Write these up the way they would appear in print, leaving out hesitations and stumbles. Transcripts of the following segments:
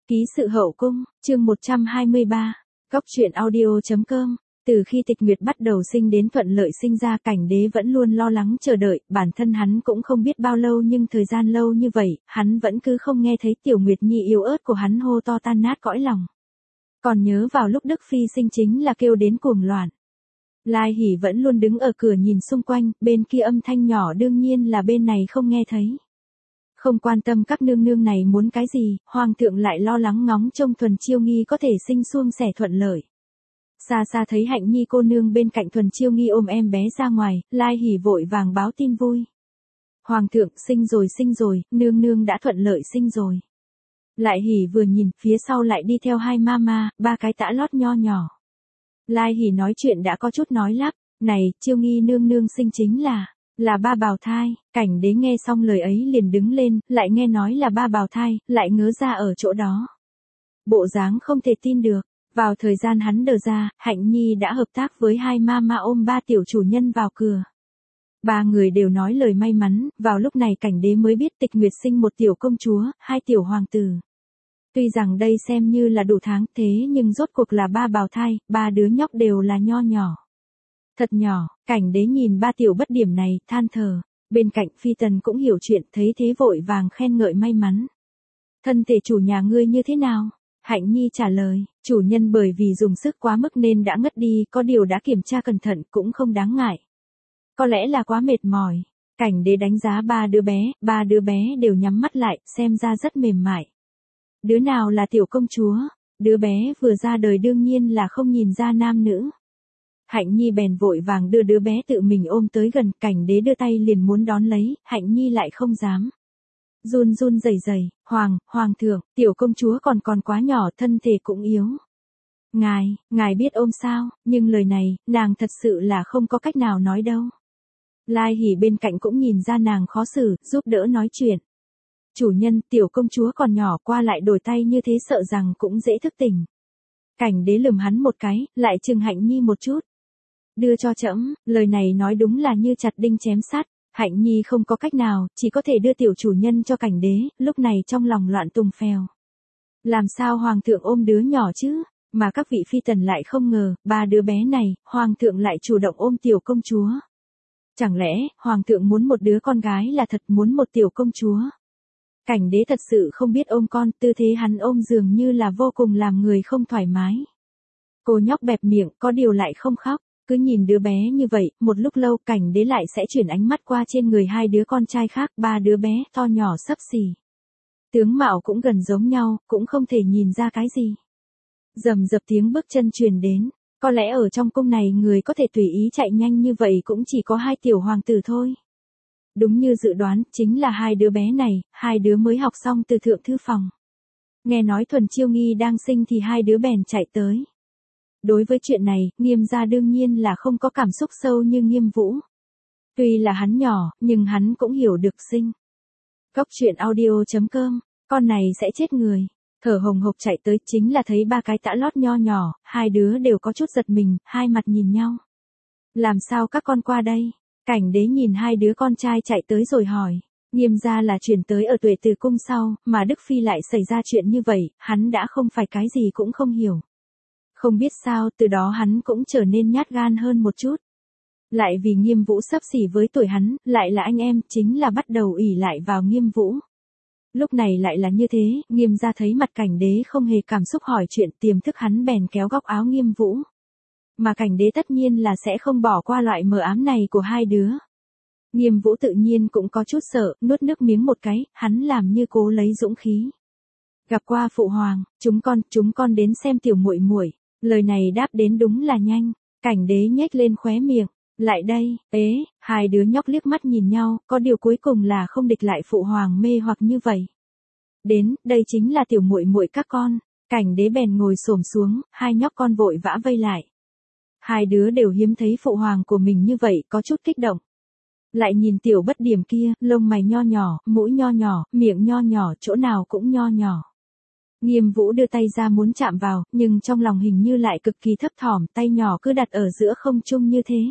Ký sự hậu cung, chương 123, Góc truyện audio.com. Từ khi Tịch Nguyệt bắt đầu sinh đến thuận lợi sinh ra, Cảnh Đế vẫn luôn lo lắng chờ đợi, bản thân hắn cũng không biết bao lâu, nhưng thời gian lâu như vậy, hắn vẫn cứ không nghe thấy Tiểu Nguyệt Nhi yếu ớt của hắn hô to tan nát cõi lòng. Còn nhớ vào lúc Đức Phi sinh chính là kêu đến cuồng loạn. Lai Hỷ vẫn luôn đứng ở cửa nhìn xung quanh, bên kia âm thanh nhỏ đương nhiên là bên này không nghe thấy. Không quan tâm các nương nương này muốn cái gì, hoàng thượng lại lo lắng ngóng trông Thuần Chiêu Nghi có thể sinh suông sẻ thuận lợi. Xa xa thấy Hạnh Nhi cô nương bên cạnh Thuần Chiêu Nghi ôm em bé ra ngoài, Lai Hỷ vội vàng báo tin vui. Hoàng thượng sinh rồi, nương nương đã thuận lợi sinh rồi. Lại Hỷ vừa nhìn, phía sau lại đi theo hai mama, ba cái tã lót nho nhỏ. Lai Hỷ nói chuyện đã có chút nói lắp, này, Chiêu Nghi nương nương sinh chính là ba bào thai. Cảnh Đế nghe xong lời ấy liền đứng lên, lại nghe nói là ba bào thai, lại ngớ ra ở chỗ đó. Bộ dáng không thể tin được, vào thời gian hắn đờ ra, Hạnh Nhi đã hợp tác với hai mama ôm ba tiểu chủ nhân vào cửa. Ba người đều nói lời may mắn, vào lúc này Cảnh Đế mới biết Tịch Nguyệt sinh một tiểu công chúa, hai tiểu hoàng tử. Tuy rằng đây xem như là đủ tháng, thế nhưng rốt cuộc là ba bào thai, ba đứa nhóc đều là nho nhỏ. Thật nhỏ, Cảnh Đế nhìn ba tiểu bất điểm này, than thở. Bên cạnh Phi Tần cũng hiểu chuyện, thấy thế vội vàng khen ngợi may mắn. Thân thể chủ nhà ngươi như thế nào? Hạnh Nhi trả lời, chủ nhân bởi vì dùng sức quá mức nên đã ngất đi, có điều đã kiểm tra cẩn thận cũng không đáng ngại. Có lẽ là quá mệt mỏi. Cảnh Đế đánh giá ba đứa bé đều nhắm mắt lại, xem ra rất mềm mại. Đứa nào là tiểu công chúa? Đứa bé vừa ra đời đương nhiên là không nhìn ra nam nữ. Hạnh Nhi bèn vội vàng đưa đứa bé tự mình ôm tới gần, Cảnh Đế đưa tay liền muốn đón lấy, Hạnh Nhi lại không dám. Run run rẩy rẩy, hoàng thượng, tiểu công chúa còn quá nhỏ, thân thể cũng yếu. Ngài biết ôm sao, nhưng lời này, nàng thật sự là không có cách nào nói đâu. Lai Hỷ bên cạnh cũng nhìn ra nàng khó xử, giúp đỡ nói chuyện. Chủ nhân, tiểu công chúa còn nhỏ, qua lại đổi tay như thế sợ rằng cũng dễ thức tỉnh. Cảnh Đế lườm hắn một cái, lại trừng Hạnh Nhi một chút. Đưa cho trẫm, lời này nói đúng là như chặt đinh chém sắt. Hạnh Nhi không có cách nào, chỉ có thể đưa tiểu chủ nhân cho Cảnh Đế, lúc này trong lòng loạn tùng phèo. Làm sao hoàng thượng ôm đứa nhỏ chứ, mà các vị phi tần lại không ngờ, ba đứa bé này, hoàng thượng lại chủ động ôm tiểu công chúa. Chẳng lẽ, hoàng thượng muốn một đứa con gái là thật, muốn một tiểu công chúa? Cảnh Đế thật sự không biết ôm con, tư thế hắn ôm dường như là vô cùng làm người không thoải mái. Cô nhóc bẹp miệng, có điều lại không khóc. Cứ nhìn đứa bé như vậy, một lúc lâu Cảnh Đế lại sẽ chuyển ánh mắt qua trên người hai đứa con trai khác, ba đứa bé to nhỏ xấp xỉ. Tướng mạo cũng gần giống nhau, cũng không thể nhìn ra cái gì. Rầm rập tiếng bước chân truyền đến, có lẽ ở trong cung này người có thể tùy ý chạy nhanh như vậy cũng chỉ có hai tiểu hoàng tử thôi. Đúng như dự đoán, chính là hai đứa bé này, hai đứa mới học xong từ thượng thư phòng. Nghe nói Thuần Chiêu Nghi đang sinh thì hai đứa bèn chạy tới. Đối với chuyện này, Nghiêm gia đương nhiên là không có cảm xúc sâu như Nghiêm Vũ. Tuy là hắn nhỏ, nhưng hắn cũng hiểu được sinh. Góc truyện audio.com, con này sẽ chết người. Thở hồng hộc chạy tới, chính là thấy ba cái tã lót nho nhỏ, hai đứa đều có chút giật mình, hai mặt nhìn nhau. Làm sao các con qua đây? Cảnh Đế nhìn hai đứa con trai chạy tới rồi hỏi. Nghiêm gia là chuyển tới ở Tuệ Từ cung sau, mà Đức Phi lại xảy ra chuyện như vậy, hắn đã không phải cái gì cũng không hiểu. Không biết sao, từ đó hắn cũng trở nên nhát gan hơn một chút. Lại vì Nghiêm Vũ xấp xỉ với tuổi hắn, lại là anh em, chính là bắt đầu ỷ lại vào Nghiêm Vũ. Lúc này lại là như thế, Nghiêm gia thấy mặt Cảnh Đế không hề cảm xúc hỏi chuyện, tiềm thức hắn bèn kéo góc áo Nghiêm Vũ. Mà Cảnh Đế tất nhiên là sẽ không bỏ qua loại mờ ám này của hai đứa. Nghiêm Vũ tự nhiên cũng có chút sợ, nuốt nước miếng một cái, hắn làm như cố lấy dũng khí. Gặp qua phụ hoàng, chúng con đến xem tiểu muội muội. Lời này đáp đến đúng là nhanh. Cảnh Đế nhếch lên khóe miệng, lại đây, hai đứa nhóc liếc mắt nhìn nhau, có điều cuối cùng là không địch lại phụ hoàng mê hoặc như vậy. Đến, đây chính là tiểu muội muội các con. Cảnh Đế bèn ngồi xổm xuống, hai nhóc con vội vã vây lại. Hai đứa đều hiếm thấy phụ hoàng của mình như vậy, có chút kích động. Lại nhìn tiểu bất điểm kia, lông mày nho nhỏ, mũi nho nhỏ, miệng nho nhỏ, chỗ nào cũng nho nhỏ. Nghiêm Vũ đưa tay ra muốn chạm vào, nhưng trong lòng hình như lại cực kỳ thấp thỏm, tay nhỏ cứ đặt ở giữa không trung như thế.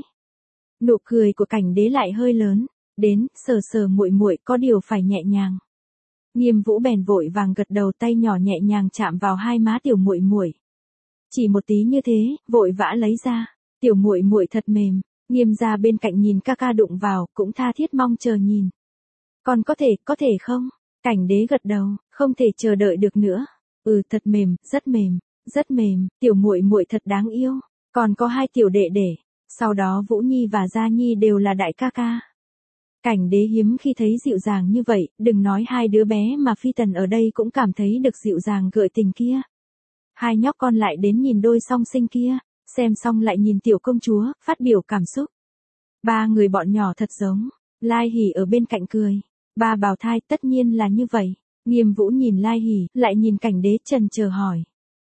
Nụ cười của Cảnh Đế lại hơi lớn, đến, sờ sờ muội muội, có điều phải nhẹ nhàng. Nghiêm Vũ bèn vội vàng gật đầu, tay nhỏ nhẹ nhàng chạm vào hai má tiểu muội muội. Chỉ một tí như thế, vội vã lấy ra, tiểu muội muội thật mềm. Nghiêm gia bên cạnh nhìn ca ca đụng vào, cũng tha thiết mong chờ nhìn. Còn có thể không? Cảnh đế gật đầu, không thể chờ đợi được nữa. Thật mềm, rất mềm, tiểu muội muội thật đáng yêu. Còn có hai tiểu đệ đệ, sau đó Vũ Nhi và Gia Nhi đều là đại ca ca. Cảnh đế hiếm khi thấy dịu dàng như vậy, đừng nói hai đứa bé mà Phi Tần ở đây cũng cảm thấy được dịu dàng gợi tình kia. Hai nhóc con lại đến nhìn đôi song sinh kia, xem xong lại nhìn tiểu công chúa, phát biểu cảm xúc. Ba người bọn nhỏ thật giống. Lai Hỉ ở bên cạnh cười. Ba bào thai tất nhiên là như vậy. Nghiêm Vũ nhìn Lai Hỉ, lại nhìn cảnh đế trần chờ hỏi.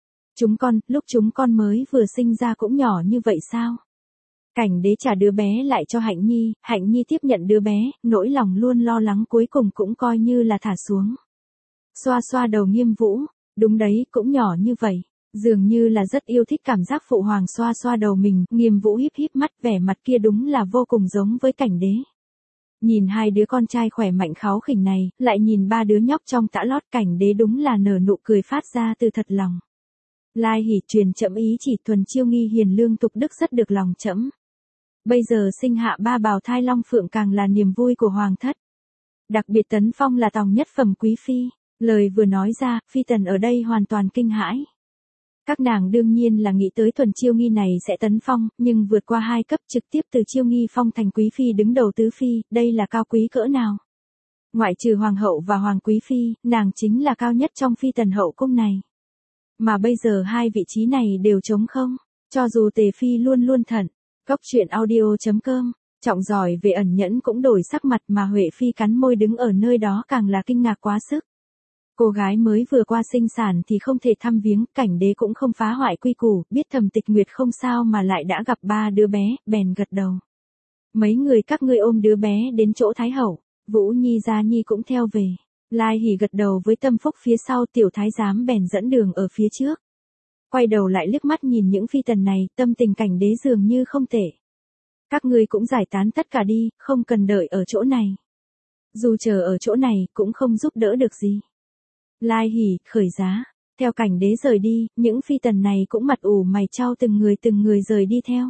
Lúc chúng con mới vừa sinh ra cũng nhỏ như vậy sao? Cảnh đế trả đứa bé lại cho Hạnh Nhi tiếp nhận đứa bé, nỗi lòng luôn lo lắng cuối cùng cũng coi như là thả xuống. Xoa xoa đầu Nghiêm Vũ, đúng đấy, cũng nhỏ như vậy. Dường như là rất yêu thích cảm giác phụ hoàng xoa xoa đầu mình, Nghiêm Vũ híp híp mắt, vẻ mặt kia đúng là vô cùng giống với cảnh đế. Nhìn hai đứa con trai khỏe mạnh kháu khỉnh này, lại nhìn ba đứa nhóc trong tã lót, cảnh đế đúng là nở nụ cười phát ra từ thật lòng. Lai Hỉ truyền trẫm ý chỉ, Thuần Chiêu Nghi hiền lương tục đức rất được lòng trẫm. Bây giờ sinh hạ ba bào thai long phượng càng là niềm vui của hoàng thất. Đặc biệt tấn phong là tòng nhất phẩm quý phi. Lời vừa nói ra, Phi Tần ở đây hoàn toàn kinh hãi. Các nàng đương nhiên là nghĩ tới Thuần Chiêu Nghi này sẽ tấn phong, nhưng vượt qua 2 cấp trực tiếp từ Chiêu Nghi phong thành quý phi đứng đầu tứ phi, đây là cao quý cỡ nào? Ngoại trừ hoàng hậu và hoàng quý phi, nàng chính là cao nhất trong Phi Tần hậu cung này. Mà bây giờ hai vị trí này đều trống không, cho dù Tề Phi luôn luôn thận. Cốc truyện audio.com, Trọng giỏi về ẩn nhẫn cũng đổi sắc mặt, mà Huệ Phi cắn môi đứng ở nơi đó càng là kinh ngạc quá sức. Cô gái mới vừa qua sinh sản thì không thể thăm viếng, cảnh đế cũng không phá hoại quy củ, biết Thẩm Tịch Nguyệt không sao mà lại đã gặp ba đứa bé, bèn gật đầu. Mấy người các ngươi ôm đứa bé đến chỗ Thái Hậu, Vũ Nhi Gia Nhi cũng theo về. Lai Hỉ gật đầu với Tâm Phúc phía sau, tiểu thái giám bèn dẫn đường ở phía trước. Quay đầu lại liếc mắt nhìn những phi tần này, tâm tình cảnh đế dường như không tệ. Các ngươi cũng giải tán tất cả đi, không cần đợi ở chỗ này. Dù chờ ở chỗ này cũng không giúp đỡ được gì. Lai Hỉ khởi giá, theo cảnh đế rời đi, những phi tần này cũng mặt ủ mày chau từng người rời đi theo.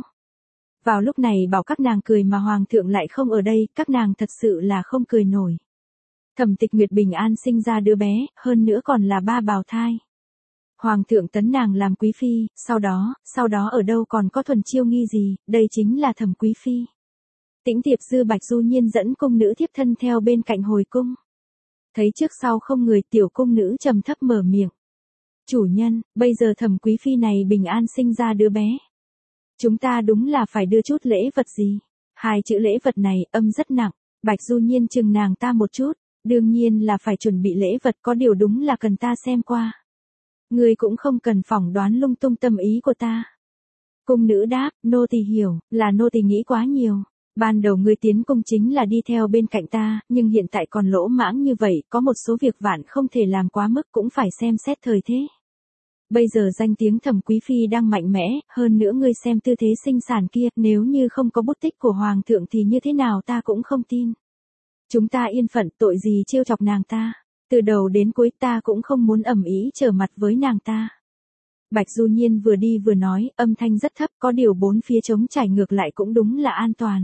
Vào lúc này bảo các nàng cười mà hoàng thượng lại không ở đây, các nàng thật sự là không cười nổi. Thẩm Tịch Nguyệt bình an sinh ra đứa bé, hơn nữa còn là ba bào thai. Hoàng thượng tấn nàng làm quý phi, sau đó ở đâu còn có Thuần Chiêu Nghi gì, đây chính là Thẩm quý phi. Tĩnh Tiệp Dư Bạch Du Nhiên dẫn cung nữ thiếp thân theo bên cạnh hồi cung. Thấy trước sau không người, tiểu cung nữ trầm thấp mở miệng. Chủ nhân, bây giờ Thẩm quý phi này bình an sinh ra đứa bé. Chúng ta đúng là phải đưa chút lễ vật gì. 2 chữ lễ vật này âm rất nặng, Bạch Du Nhiên chừng nàng ta một chút, đương nhiên là phải chuẩn bị lễ vật, có điều đúng là cần ta xem qua. Ngươi cũng không cần phỏng đoán lung tung tâm ý của ta. Cung nữ đáp, nô tỳ hiểu, là nô tỳ nghĩ quá nhiều. Ban đầu ngươi tiến cung chính là đi theo bên cạnh ta, nhưng hiện tại còn lỗ mãng như vậy, có một số việc vạn không thể làm quá mức, cũng phải xem xét thời thế. Bây giờ danh tiếng Thẩm quý phi đang mạnh mẽ, hơn nữa ngươi xem tư thế sinh sản kia, nếu như không có bút tích của hoàng thượng thì như thế nào ta cũng không tin. Chúng ta yên phận, tội gì trêu chọc nàng ta. Từ đầu đến cuối ta cũng không muốn ầm ĩ trở mặt với nàng ta. Bạch Du Nhiên vừa đi vừa nói, âm thanh rất thấp, có điều bốn phía trống trải ngược lại cũng đúng là an toàn.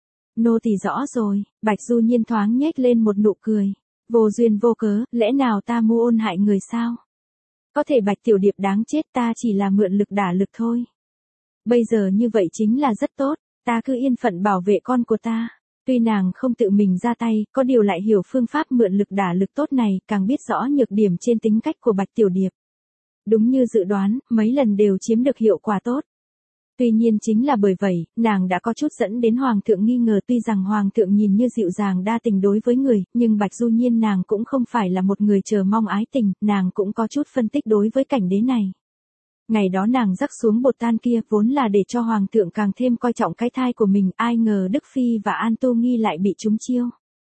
Nô tỳ rõ rồi, Bạch Du Nhiên thoáng nhếch lên một nụ cười. Vô duyên vô cớ, lẽ nào ta mưu ôn hại người sao? Có thể Bạch Tiểu Điệp đáng chết, ta chỉ là mượn lực đả lực thôi. Bây giờ như vậy chính là rất tốt, ta cứ yên phận bảo vệ con của ta. Tuy nàng không tự mình ra tay, có điều lại hiểu phương pháp mượn lực đả lực tốt này, càng biết rõ nhược điểm trên tính cách của Bạch Tiểu Điệp. Đúng như dự đoán, mấy lần đều chiếm được hiệu quả tốt. Tuy nhiên chính là bởi vậy, nàng đã có chút dẫn đến hoàng thượng nghi ngờ, tuy rằng hoàng thượng nhìn như dịu dàng đa tình đối với người, nhưng Bạch Du Nhiên nàng cũng không phải là một người chờ mong ái tình, nàng cũng có chút phân tích đối với cảnh đế này. Ngày đó nàng rắc xuống bột tan kia vốn là để cho hoàng thượng càng thêm coi trọng cái thai của mình, ai ngờ Đức Phi và An Tô Nghi lại bị trúng chiêu.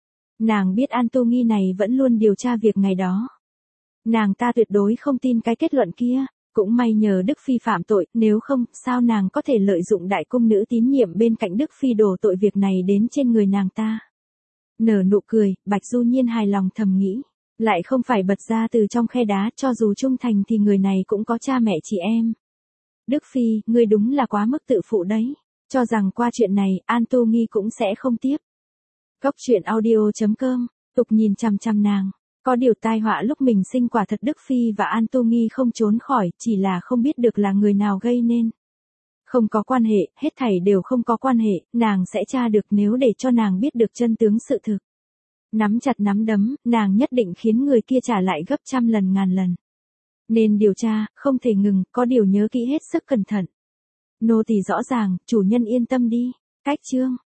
Nàng biết An Tô Nghi này vẫn luôn điều tra việc ngày đó. Nàng ta tuyệt đối không tin cái kết luận kia, cũng may nhờ Đức Phi phạm tội, nếu không, sao nàng có thể lợi dụng đại cung nữ tín nhiệm bên cạnh Đức Phi đổ tội việc này đến trên người nàng ta. Nở nụ cười, Bạch Du Nhiên hài lòng thầm nghĩ. Lại không phải bật ra từ trong khe đá, cho dù trung thành thì người này cũng có cha mẹ chị em. Đức Phi, ngươi đúng là quá mức tự phụ đấy. Cho rằng qua chuyện này, Anthony cũng sẽ không tiếp. Góc truyện audio.com, tục nhìn chằm chằm nàng. Có điều tai họa lúc mình sinh quả thật Đức Phi và Anthony không trốn khỏi, chỉ là không biết được là người nào gây nên. Không có quan hệ, hết thảy đều không có quan hệ, nàng sẽ tra được nếu để cho nàng biết được chân tướng sự thực. Nắm chặt nắm đấm, nàng nhất định khiến người kia trả lại gấp trăm lần ngàn lần. Nên điều tra, không thể ngừng, có điều nhớ kỹ hết sức cẩn thận. Nô tỳ rõ ràng, chủ nhân yên tâm đi. Cách chương